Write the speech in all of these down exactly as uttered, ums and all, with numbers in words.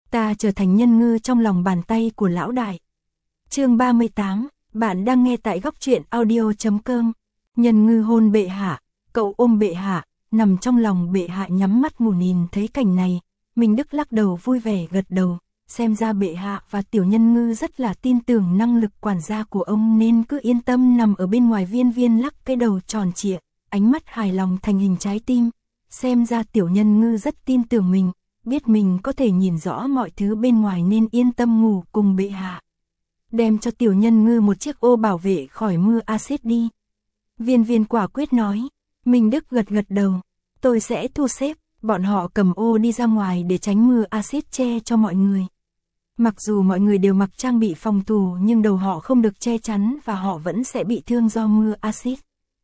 Ta trở thành nhân ngư trong lòng bàn tay của lão đại. Chương ba mươi tám, bạn đang nghe tại góc truyện audio chấm com. Nhân ngư hôn bệ hạ, cậu ôm bệ hạ, nằm trong lòng bệ hạ nhắm mắt ngủ. Nhìn thấy cảnh này, Minh Đức lắc đầu vui vẻ gật đầu, xem ra bệ hạ và tiểu nhân ngư rất là tin tưởng năng lực quản gia của ông nên cứ yên tâm nằm ở bên ngoài. Viên Viên lắc cái đầu tròn trịa, ánh mắt hài lòng thành hình trái tim, xem ra tiểu nhân ngư rất tin tưởng mình, biết mình có thể nhìn rõ mọi thứ bên ngoài nên yên tâm ngủ cùng bệ hạ. Đem cho tiểu nhân ngư một chiếc ô bảo vệ khỏi mưa axit đi. Viên Viên quả quyết nói. Minh Đức gật gật đầu, tôi sẽ thu xếp, bọn họ cầm ô đi ra ngoài để tránh mưa axit che cho mọi người. Mặc dù mọi người đều mặc trang bị phòng thủ nhưng đầu họ không được che chắn và họ vẫn sẽ bị thương do mưa axit.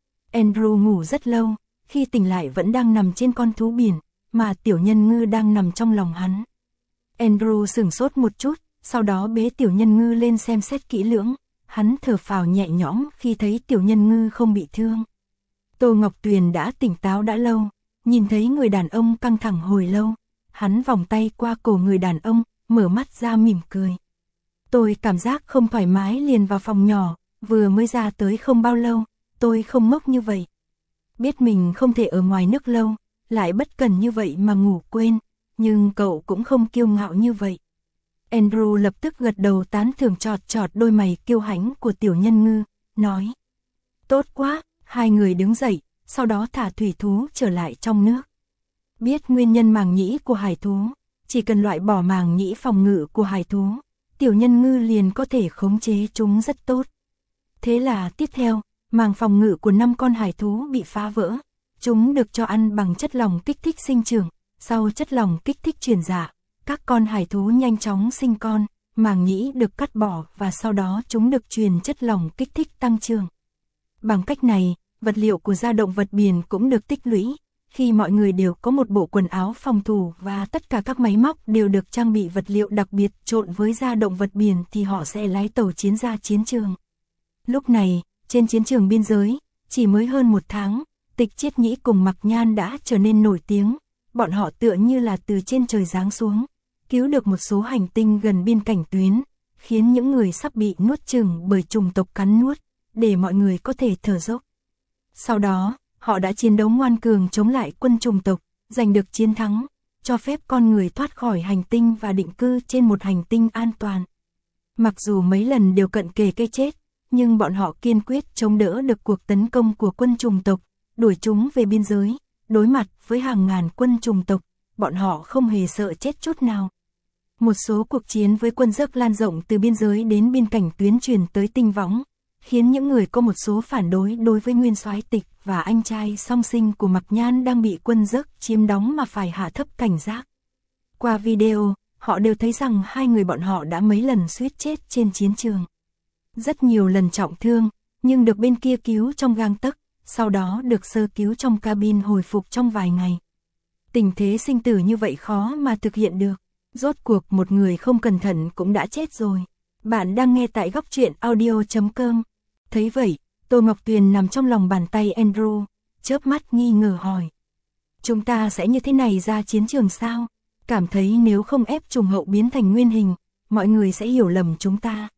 Andrew ngủ rất lâu, khi tỉnh lại vẫn đang nằm trên con thú biển, mà tiểu nhân ngư đang nằm trong lòng hắn. Andrew sửng sốt một chút, sau đó bế tiểu nhân ngư lên xem xét kỹ lưỡng, hắn thở phào nhẹ nhõm khi thấy tiểu nhân ngư không bị thương. Tô Ngọc Tuyền đã tỉnh táo đã lâu, nhìn thấy người đàn ông căng thẳng hồi lâu, hắn vòng tay qua cổ người đàn ông, mở mắt ra mỉm cười. Tôi cảm giác không thoải mái liền vào phòng nhỏ, vừa mới ra tới không bao lâu, tôi không ngốc như vậy. Biết mình không thể ở ngoài nước lâu, lại bất cần như vậy mà ngủ quên, nhưng cậu cũng không kiêu ngạo như vậy. Andrew lập tức gật đầu tán thưởng, chọt chọt đôi mày kiêu hãnh của tiểu nhân ngư, nói. Tốt quá, hai người đứng dậy, sau đó thả thủy thú trở lại trong nước. Biết nguyên nhân màng nhĩ của hải thú, chỉ cần loại bỏ màng nhĩ phòng ngự của hải thú, tiểu nhân ngư liền có thể khống chế chúng rất tốt. Thế là tiếp theo, màng phòng ngự của năm con hải thú bị phá vỡ, chúng được cho ăn bằng chất lỏng kích thích sinh trưởng, sau chất lỏng kích thích truyền dạ, các con hải thú nhanh chóng sinh con, màng nhĩ được cắt bỏ và sau đó chúng được truyền chất lỏng kích thích tăng trưởng. Bằng cách này, vật liệu của da động vật biển cũng được tích lũy, khi mọi người đều có một bộ quần áo phòng thủ và tất cả các máy móc đều được trang bị vật liệu đặc biệt trộn với da động vật biển thì họ sẽ lái tàu chiến ra chiến trường. Lúc này, trên chiến trường biên giới, chỉ mới hơn một tháng, Tịch Chiết Nhĩ cùng Mặc Nhan đã trở nên nổi tiếng, bọn họ tựa như là từ trên trời giáng xuống, cứu được một số hành tinh gần biên cảnh tuyến, khiến những người sắp bị nuốt chửng bởi chủng tộc cắn nuốt, để mọi người có thể thở dốc. Sau đó, họ đã chiến đấu ngoan cường chống lại quân chủng tộc, giành được chiến thắng, cho phép con người thoát khỏi hành tinh và định cư trên một hành tinh an toàn. Mặc dù mấy lần đều cận kề cái chết, nhưng bọn họ kiên quyết chống đỡ được cuộc tấn công của quân chủng tộc, đuổi chúng về biên giới, đối mặt với hàng ngàn quân chủng tộc, bọn họ không hề sợ chết chút nào. Một số cuộc chiến với quân Giấc lan rộng từ biên giới đến biên cảnh tuyến truyền tới Tinh Võng, khiến những người có một số phản đối đối với nguyên soái Tịch và anh trai song sinh của Mặc Nhan đang bị quân Giấc chiếm đóng mà phải hạ thấp cảnh giác. Qua video, họ đều thấy rằng hai người bọn họ đã mấy lần suýt chết trên chiến trường. Rất nhiều lần trọng thương, nhưng được bên kia cứu trong gang tấc, sau đó được sơ cứu trong cabin hồi phục trong vài ngày. Tình thế sinh tử như vậy khó mà thực hiện được, rốt cuộc một người không cẩn thận cũng đã chết rồi. Bạn đang nghe tại góc truyện audio chấm com. Thấy vậy, Tô Ngọc Tuyền nằm trong lòng bàn tay Andrew, chớp mắt nghi ngờ hỏi. Chúng ta sẽ như thế này ra chiến trường sao? Cảm thấy nếu không ép trùng hậu biến thành nguyên hình, mọi người sẽ hiểu lầm chúng ta.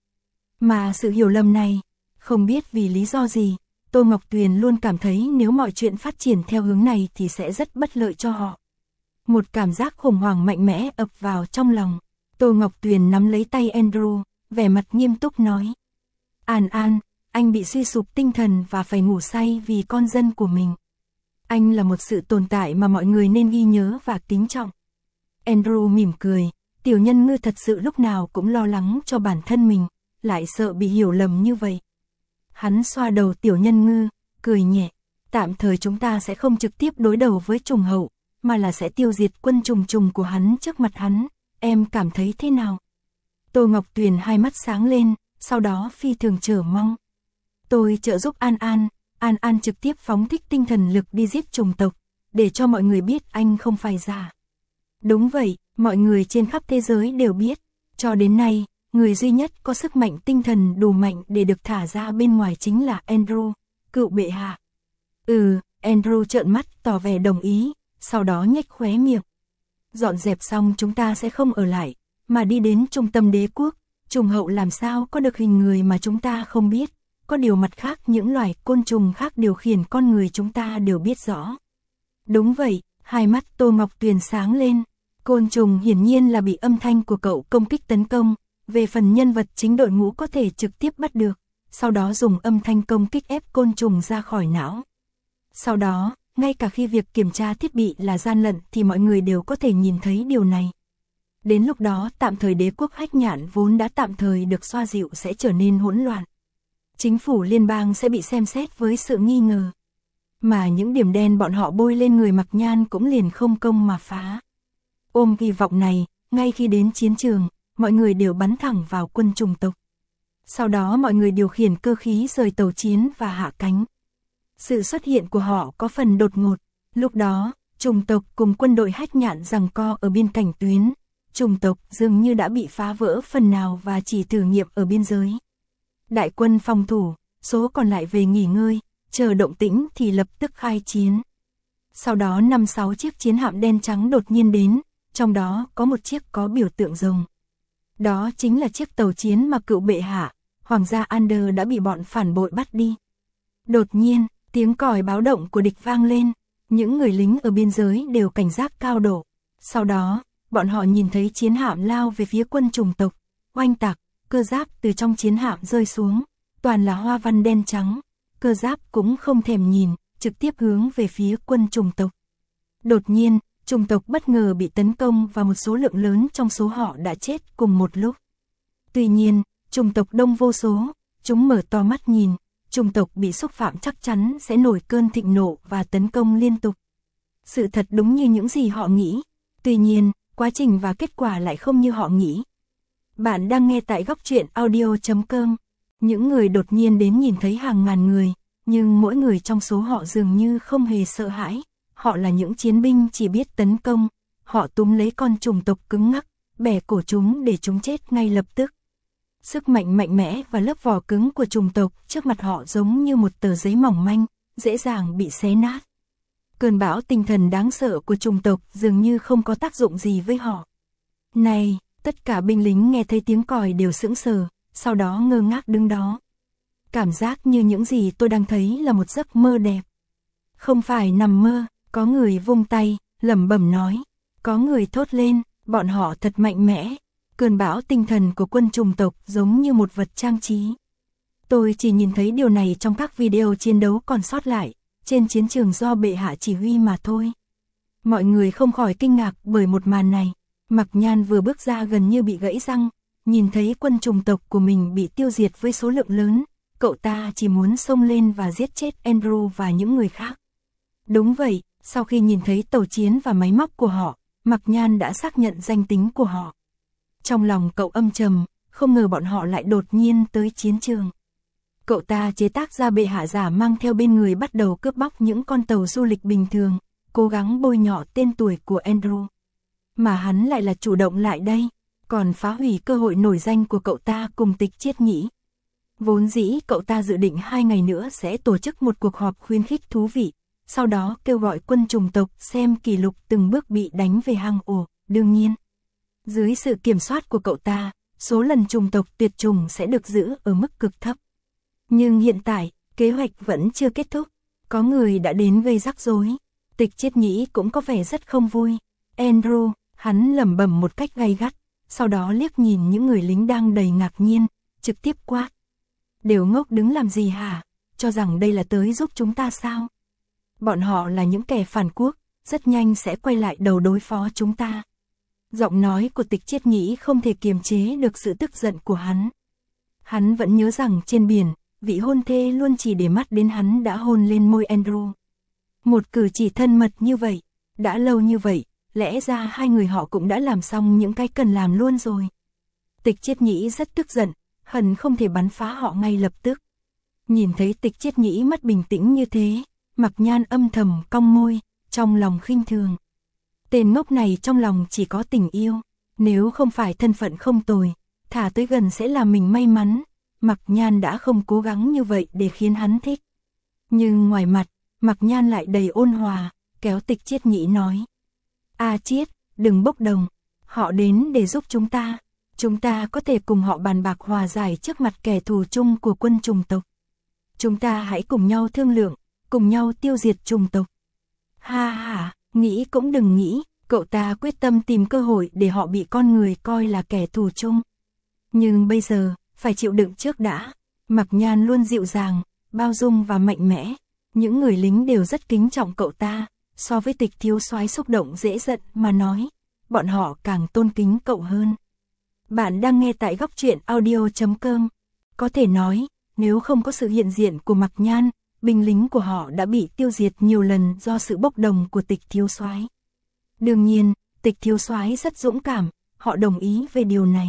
Mà sự hiểu lầm này, không biết vì lý do gì, Tô Ngọc Tuyền luôn cảm thấy nếu mọi chuyện phát triển theo hướng này thì sẽ rất bất lợi cho họ. Một cảm giác khủng hoảng mạnh mẽ ập vào trong lòng. Tô Ngọc Tuyền nắm lấy tay Andrew, vẻ mặt nghiêm túc nói. An An, anh bị suy sụp tinh thần và phải ngủ say vì con dân của mình. Anh là một sự tồn tại mà mọi người nên ghi nhớ và kính trọng. Andrew mỉm cười, tiểu nhân ngư thật sự lúc nào cũng lo lắng cho bản thân mình, lại sợ bị hiểu lầm như vậy. Hắn xoa đầu tiểu nhân ngư, cười nhẹ, tạm thời chúng ta sẽ không trực tiếp đối đầu với trùng hậu, mà là sẽ tiêu diệt quân trùng trùng của hắn trước mặt hắn, em cảm thấy thế nào? Tô Ngọc Tuyền hai mắt sáng lên, sau đó phi thường chờ mong. Tôi trợ giúp An An, An An trực tiếp phóng thích tinh thần lực đi giết trùng tộc, để cho mọi người biết anh không phải giả. Đúng vậy, mọi người trên khắp thế giới đều biết, cho đến nay, người duy nhất có sức mạnh tinh thần đủ mạnh để được thả ra bên ngoài chính là Andrew, cựu bệ hạ. Ừ, Andrew trợn mắt tỏ vẻ đồng ý, sau đó nhếch khóe miệng. Dọn dẹp xong chúng ta sẽ không ở lại, mà đi đến trung tâm đế quốc, trùng hậu làm sao có được hình người mà chúng ta không biết, có điều mặt khác những loài côn trùng khác điều khiển con người chúng ta đều biết rõ. Đúng vậy, hai mắt Tô Ngọc Tuyền sáng lên, côn trùng hiển nhiên là bị âm thanh của cậu công kích tấn công, về phần nhân vật chính đội ngũ có thể trực tiếp bắt được, sau đó dùng âm thanh công kích ép côn trùng ra khỏi não. Sau đó, ngay cả khi việc kiểm tra thiết bị là gian lận thì mọi người đều có thể nhìn thấy điều này. Đến lúc đó tạm thời đế quốc Hách Nhạn vốn đã tạm thời được xoa dịu sẽ trở nên hỗn loạn. Chính phủ liên bang sẽ bị xem xét với sự nghi ngờ. Mà những điểm đen bọn họ bôi lên người Mạc Nhan cũng liền không công mà phá. Ôm kỳ vọng này, ngay khi đến chiến trường, mọi người đều bắn thẳng vào quân chủng tộc. Sau đó mọi người điều khiển cơ khí rời tàu chiến và hạ cánh. Sự xuất hiện của họ có phần đột ngột. Lúc đó, chủng tộc cùng quân đội Hách Nhạn giằng co ở biên cảnh tuyến. Chủng tộc dường như đã bị phá vỡ phần nào và chỉ thử nghiệm ở biên giới. Đại quân phòng thủ, số còn lại về nghỉ ngơi, chờ động tĩnh thì lập tức khai chiến. Sau đó năm sáu chiếc chiến hạm đen trắng đột nhiên đến, trong đó có một chiếc có biểu tượng rồng. Đó chính là chiếc tàu chiến mà cựu bệ hạ, Hoàng gia Ander đã bị bọn phản bội bắt đi. Đột nhiên, tiếng còi báo động của địch vang lên, những người lính ở biên giới đều cảnh giác cao độ. Sau đó, bọn họ nhìn thấy chiến hạm lao về phía quân chủng tộc, oanh tạc, cơ giáp từ trong chiến hạm rơi xuống, toàn là hoa văn đen trắng, cơ giáp cũng không thèm nhìn, trực tiếp hướng về phía quân chủng tộc. Đột nhiên, chủng tộc bất ngờ bị tấn công và một số lượng lớn trong số họ đã chết cùng một lúc. Tuy nhiên, chủng tộc đông vô số, chúng mở to mắt nhìn, chủng tộc bị xúc phạm chắc chắn sẽ nổi cơn thịnh nộ và tấn công liên tục. Sự thật đúng như những gì họ nghĩ, tuy nhiên, quá trình và kết quả lại không như họ nghĩ. Bạn đang nghe tại góc truyện audio chấm com. Những người đột nhiên đến nhìn thấy hàng ngàn người, nhưng mỗi người trong số họ dường như không hề sợ hãi. Họ là những chiến binh chỉ biết tấn công, họ túm lấy con chủng tộc cứng ngắc, bẻ cổ chúng để chúng chết ngay lập tức. Sức mạnh mạnh mẽ và lớp vỏ cứng của chủng tộc trước mặt họ giống như một tờ giấy mỏng manh, dễ dàng bị xé nát. Cơn bão tinh thần đáng sợ của chủng tộc dường như không có tác dụng gì với họ. Này, tất cả binh lính nghe thấy tiếng còi đều sững sờ, sau đó ngơ ngác đứng đó. Cảm giác như những gì tôi đang thấy là một giấc mơ đẹp. Không phải nằm mơ, có người vung tay, lẩm bẩm nói. Có người thốt lên, bọn họ thật mạnh mẽ. Cơn bão tinh thần của quân chủng tộc giống như một vật trang trí. Tôi chỉ nhìn thấy điều này trong các video chiến đấu còn sót lại, trên chiến trường do bệ hạ chỉ huy mà thôi. Mọi người không khỏi kinh ngạc bởi một màn này. Mạc Nhan vừa bước ra gần như bị gãy răng, nhìn thấy quân chủng tộc của mình bị tiêu diệt với số lượng lớn, cậu ta chỉ muốn xông lên và giết chết Andrew và những người khác. Đúng vậy, sau khi nhìn thấy tàu chiến và máy móc của họ, Mạc Nhan đã xác nhận danh tính của họ. Trong lòng cậu âm trầm, không ngờ bọn họ lại đột nhiên tới chiến trường. Cậu ta chế tác ra bệ hạ giả mang theo bên người bắt đầu cướp bóc những con tàu du lịch bình thường, cố gắng bôi nhọ tên tuổi của Andrew. Mà hắn lại là chủ động lại đây, còn phá hủy cơ hội nổi danh của cậu ta cùng Tịch Chiết Nhĩ. Vốn dĩ cậu ta dự định hai ngày nữa sẽ tổ chức một cuộc họp khuyến khích thú vị, sau đó kêu gọi quân chủng tộc xem kỷ lục từng bước bị đánh về hang ổ. Đương nhiên, dưới sự kiểm soát của cậu ta, số lần chủng tộc tuyệt chủng sẽ được giữ ở mức cực thấp. Nhưng hiện tại, kế hoạch vẫn chưa kết thúc, có người đã đến gây rắc rối. Tịch Chiết Nhĩ cũng có vẻ rất không vui. Andrew, hắn lẩm bẩm một cách gay gắt, sau đó liếc nhìn những người lính đang đầy ngạc nhiên, trực tiếp quát. Đều ngốc đứng làm gì hả? Cho rằng đây là tới giúp chúng ta sao? Bọn họ là những kẻ phản quốc, rất nhanh sẽ quay lại đầu đối phó chúng ta. Giọng nói của Tịch Chiết Nhĩ không thể kiềm chế được sự tức giận của hắn. Hắn vẫn nhớ rằng trên biển, vị hôn thê luôn chỉ để mắt đến hắn đã hôn lên môi Andrew. Một cử chỉ thân mật như vậy, đã lâu như vậy, lẽ ra hai người họ cũng đã làm xong những cái cần làm luôn rồi. Tịch Chiết Nhĩ rất tức giận, hận không thể bắn phá họ ngay lập tức. Nhìn thấy Tịch Chiết Nhĩ mất bình tĩnh như thế, Mạc Nhan âm thầm cong môi, trong lòng khinh thường. Tên ngốc này trong lòng chỉ có tình yêu, nếu không phải thân phận không tồi, thả tới gần sẽ làm mình may mắn. Mạc Nhan đã không cố gắng như vậy để khiến hắn thích. Nhưng ngoài mặt, Mạc Nhan lại đầy ôn hòa, kéo Tịch Chiết Nhĩ nói. A Chiết, đừng bốc đồng. Họ đến để giúp chúng ta. Chúng ta có thể cùng họ bàn bạc hòa giải trước mặt kẻ thù chung của quân chủng tộc. Chúng ta hãy cùng nhau thương lượng, cùng nhau tiêu diệt chủng tộc. Ha ha, nghĩ cũng đừng nghĩ, cậu ta quyết tâm tìm cơ hội để họ bị con người coi là kẻ thù chung. Nhưng bây giờ, phải chịu đựng trước đã. Mạc Nhan luôn dịu dàng, bao dung và mạnh mẽ. Những người lính đều rất kính trọng cậu ta. So với Tịch thiếu soái xúc động dễ giận mà nói, bọn họ càng tôn kính cậu hơn. Bạn đang nghe tại góc truyện audio chấm com. Có thể nói, nếu không có sự hiện diện của Mạc Nhan, binh lính của họ đã bị tiêu diệt nhiều lần do sự bốc đồng của Tịch thiếu soái. Đương nhiên, Tịch thiếu soái rất dũng cảm, họ đồng ý về điều này.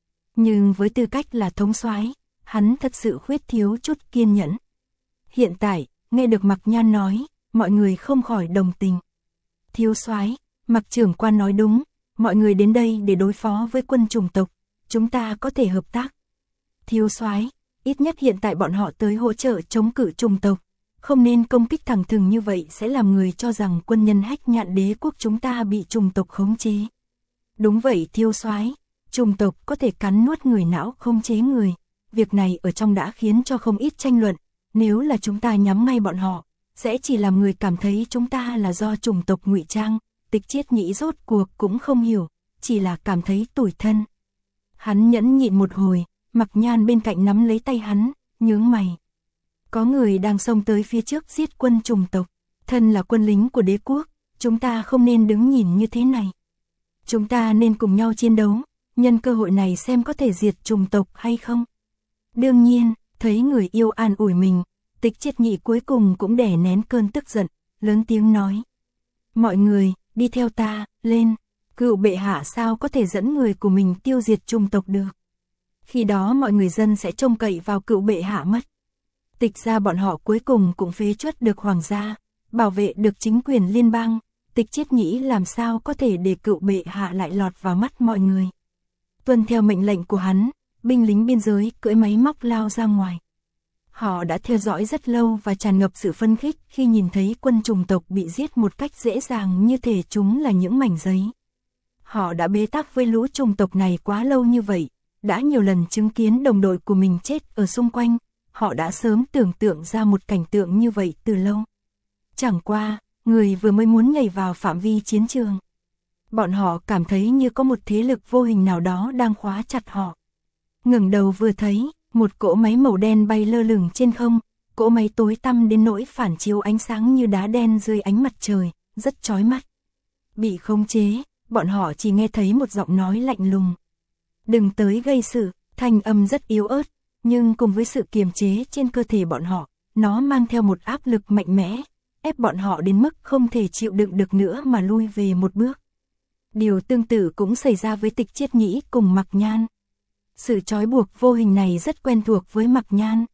Nhưng với tư cách là thống soái, hắn thật sự khuyết thiếu chút kiên nhẫn. Hiện tại, nghe được Mạc Nhan nói, mọi người không khỏi đồng tình. Thiếu soái, Mạc trưởng quan nói đúng, mọi người đến đây để đối phó với quân chủng tộc, chúng ta có thể hợp tác. Thiếu soái, ít nhất hiện tại bọn họ tới hỗ trợ chống cự chủng tộc, không nên công kích thẳng thừng như vậy sẽ làm người cho rằng quân nhân Hách Nhạn đế quốc chúng ta bị chủng tộc khống chế. Đúng vậy thiếu soái, chủng tộc có thể cắn nuốt người não khống chế người, việc này ở trong đã khiến cho không ít tranh luận, nếu là chúng ta nhắm ngay bọn họ, sẽ chỉ làm người cảm thấy chúng ta là do chủng tộc ngụy trang. Tịch Chiết Nhĩ rốt cuộc cũng không hiểu, chỉ là cảm thấy tủi thân. Hắn nhẫn nhịn một hồi, Mạc Nhan bên cạnh nắm lấy tay hắn, nhướng mày. Có người đang xông tới phía trước giết quân chủng tộc, thân là quân lính của đế quốc, chúng ta không nên đứng nhìn như thế này. Chúng ta nên cùng nhau chiến đấu, nhân cơ hội này xem có thể diệt chủng tộc hay không. Đương nhiên, thấy người yêu an ủi mình, Tịch Chiết Nhĩ cuối cùng cũng đè nén cơn tức giận, lớn tiếng nói. Mọi người, đi theo ta, lên, cựu bệ hạ sao có thể dẫn người của mình tiêu diệt chủng tộc được. Khi đó mọi người dân sẽ trông cậy vào cựu bệ hạ mất. Tịch ra bọn họ cuối cùng cũng phế truất được hoàng gia, bảo vệ được chính quyền liên bang, Tịch Chiết Nhĩ làm sao có thể để cựu bệ hạ lại lọt vào mắt mọi người. Tuân theo mệnh lệnh của hắn, binh lính biên giới cưỡi máy móc lao ra ngoài. Họ đã theo dõi rất lâu và tràn ngập sự phấn khích khi nhìn thấy quân chủng tộc bị giết một cách dễ dàng như thể chúng là những mảnh giấy. Họ đã bế tắc với lũ chủng tộc này quá lâu như vậy, đã nhiều lần chứng kiến đồng đội của mình chết ở xung quanh, họ đã sớm tưởng tượng ra một cảnh tượng như vậy từ lâu. Chẳng qua, người vừa mới muốn nhảy vào phạm vi chiến trường. Bọn họ cảm thấy như có một thế lực vô hình nào đó đang khóa chặt họ. Ngẩng đầu vừa thấy, một cỗ máy màu đen bay lơ lửng trên không, cỗ máy tối tăm đến nỗi phản chiếu ánh sáng như đá đen dưới ánh mặt trời, rất chói mắt. Bị khống chế, bọn họ chỉ nghe thấy một giọng nói lạnh lùng. Đừng tới gây sự, thanh âm rất yếu ớt, nhưng cùng với sự kiềm chế trên cơ thể bọn họ, nó mang theo một áp lực mạnh mẽ, ép bọn họ đến mức không thể chịu đựng được nữa mà lui về một bước. Điều tương tự cũng xảy ra với Tịch Chiết Nhĩ cùng Mạc Nhan. Sự trói buộc vô hình này rất quen thuộc với Mạc Nhan.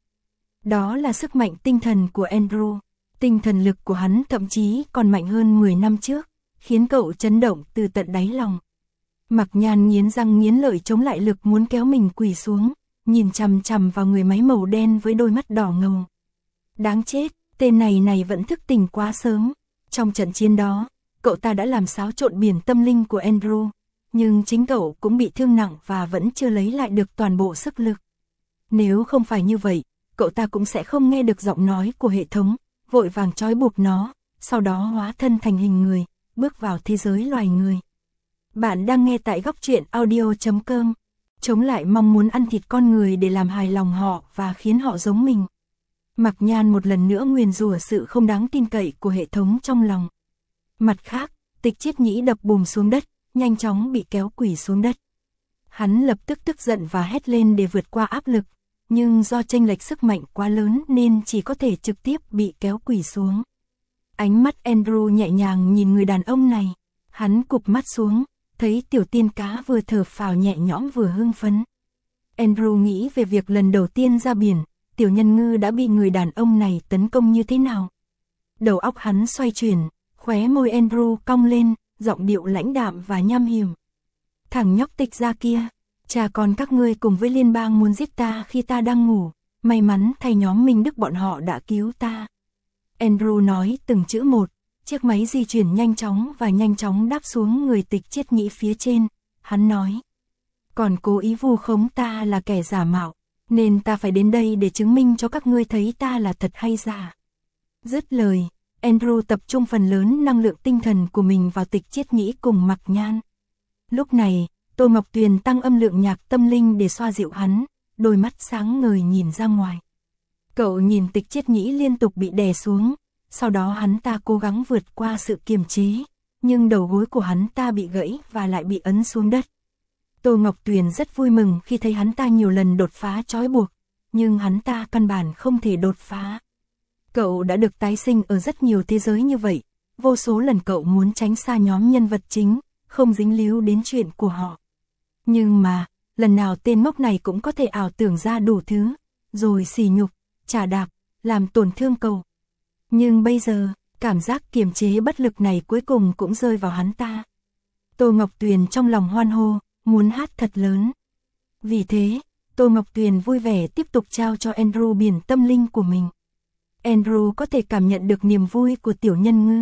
Đó là sức mạnh tinh thần của Andrew. Tinh thần lực của hắn thậm chí còn mạnh hơn mười năm trước, khiến cậu chấn động từ tận đáy lòng. Mạc Nhan nghiến răng nghiến lợi chống lại lực muốn kéo mình quỳ xuống, nhìn chằm chằm vào người máy màu đen với đôi mắt đỏ ngầu. Đáng chết, tên này này vẫn thức tỉnh quá sớm. Trong trận chiến đó, cậu ta đã làm xáo trộn biển tâm linh của Andrew. Nhưng chính cậu cũng bị thương nặng và vẫn chưa lấy lại được toàn bộ sức lực. Nếu không phải như vậy, cậu ta cũng sẽ không nghe được giọng nói của hệ thống, vội vàng trói buộc nó, sau đó hóa thân thành hình người, bước vào thế giới loài người. Bạn đang nghe tại góc truyện audio chấm com. Chống lại mong muốn ăn thịt con người để làm hài lòng họ và khiến họ giống mình. Mạc Nhan một lần nữa nguyền rủa sự không đáng tin cậy của hệ thống trong lòng. Mặt khác, Tịch Chiết Nhĩ đập bùm xuống đất, nhanh chóng bị kéo quỳ xuống đất. Hắn lập tức tức giận và hét lên để vượt qua áp lực, nhưng do chênh lệch sức mạnh quá lớn nên chỉ có thể trực tiếp bị kéo quỳ xuống. Ánh mắt Andrew nhẹ nhàng nhìn người đàn ông này, hắn cụp mắt xuống, thấy tiểu tiên cá vừa thở phào nhẹ nhõm vừa hưng phấn. Andrew nghĩ về việc lần đầu tiên ra biển, tiểu nhân ngư đã bị người đàn ông này tấn công như thế nào. Đầu óc hắn xoay chuyển, khóe môi Andrew cong lên, giọng điệu lãnh đạm và nham hiểm. Thằng nhóc Tịch gia kia, cha con các ngươi cùng với liên bang muốn giết ta khi ta đang ngủ, may mắn thay nhóm Minh Đức bọn họ đã cứu ta. Andrew nói từng chữ một, chiếc máy di chuyển nhanh chóng và nhanh chóng đáp xuống người Tịch Chiết Nhĩ phía trên, hắn nói. Còn cố ý vu khống ta là kẻ giả mạo, nên ta phải đến đây để chứng minh cho các ngươi thấy ta là thật hay giả. Dứt lời, Andrew tập trung phần lớn năng lượng tinh thần của mình vào Tịch Chiết Nhĩ cùng Mặc Nhan. Lúc này, Tô Ngọc Tuyền tăng âm lượng nhạc tâm linh để xoa dịu hắn, đôi mắt sáng ngời nhìn ra ngoài. Cậu nhìn Tịch Chiết Nhĩ liên tục bị đè xuống, sau đó hắn ta cố gắng vượt qua sự kiềm chế, nhưng đầu gối của hắn ta bị gãy và lại bị ấn xuống đất. Tô Ngọc Tuyền rất vui mừng khi thấy hắn ta nhiều lần đột phá trói buộc, nhưng hắn ta căn bản không thể đột phá. Cậu đã được tái sinh ở rất nhiều thế giới như vậy, vô số lần cậu muốn tránh xa nhóm nhân vật chính, không dính líu đến chuyện của họ. Nhưng mà, lần nào tên ngốc này cũng có thể ảo tưởng ra đủ thứ, rồi sỉ nhục, chà đạp, làm tổn thương cậu. Nhưng bây giờ, cảm giác kiềm chế bất lực này cuối cùng cũng rơi vào hắn ta. Tô Ngọc Tuyền trong lòng hoan hô, muốn hát thật lớn. Vì thế, Tô Ngọc Tuyền vui vẻ tiếp tục trao cho Andrew biển tâm linh của mình. Andrew có thể cảm nhận được niềm vui của Tiểu Nhân Ngư.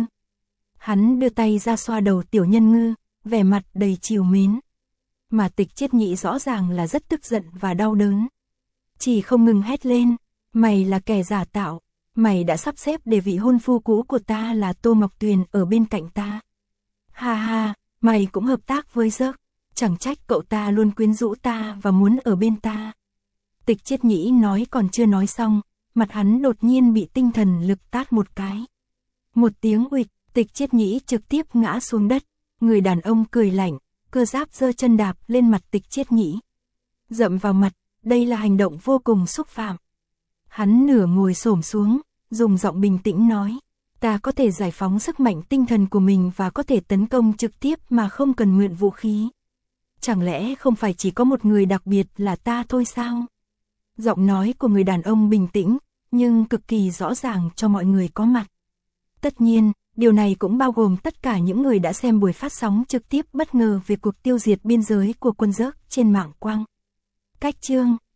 Hắn đưa tay ra xoa đầu Tiểu Nhân Ngư, vẻ mặt đầy trìu mến. Mà Tịch Chiết Nhĩ rõ ràng là rất tức giận và đau đớn. Chỉ không ngừng hét lên, mày là kẻ giả tạo, mày đã sắp xếp để vị hôn phu cũ của ta là Tô Ngọc Tuyền ở bên cạnh ta. Ha ha, mày cũng hợp tác với Dớt, chẳng trách cậu ta luôn quyến rũ ta và muốn ở bên ta. Tịch Chiết Nhĩ nói còn chưa nói xong, mặt hắn đột nhiên bị tinh thần lực tát một cái. Một tiếng uịch, Tịch Chiết Nhĩ trực tiếp ngã xuống đất, người đàn ông cười lạnh, cơ giáp giơ chân đạp lên mặt Tịch Chiết Nhĩ. Dậm vào mặt, đây là hành động vô cùng xúc phạm. Hắn nửa ngồi xổm xuống, dùng giọng bình tĩnh nói, ta có thể giải phóng sức mạnh tinh thần của mình và có thể tấn công trực tiếp mà không cần mượn vũ khí. Chẳng lẽ không phải chỉ có một người đặc biệt là ta thôi sao? Giọng nói của người đàn ông bình tĩnh, nhưng cực kỳ rõ ràng cho mọi người có mặt. Tất nhiên, điều này cũng bao gồm tất cả những người đã xem buổi phát sóng trực tiếp bất ngờ về cuộc tiêu diệt biên giới của quân Dớt trên mạng quang. Cách chương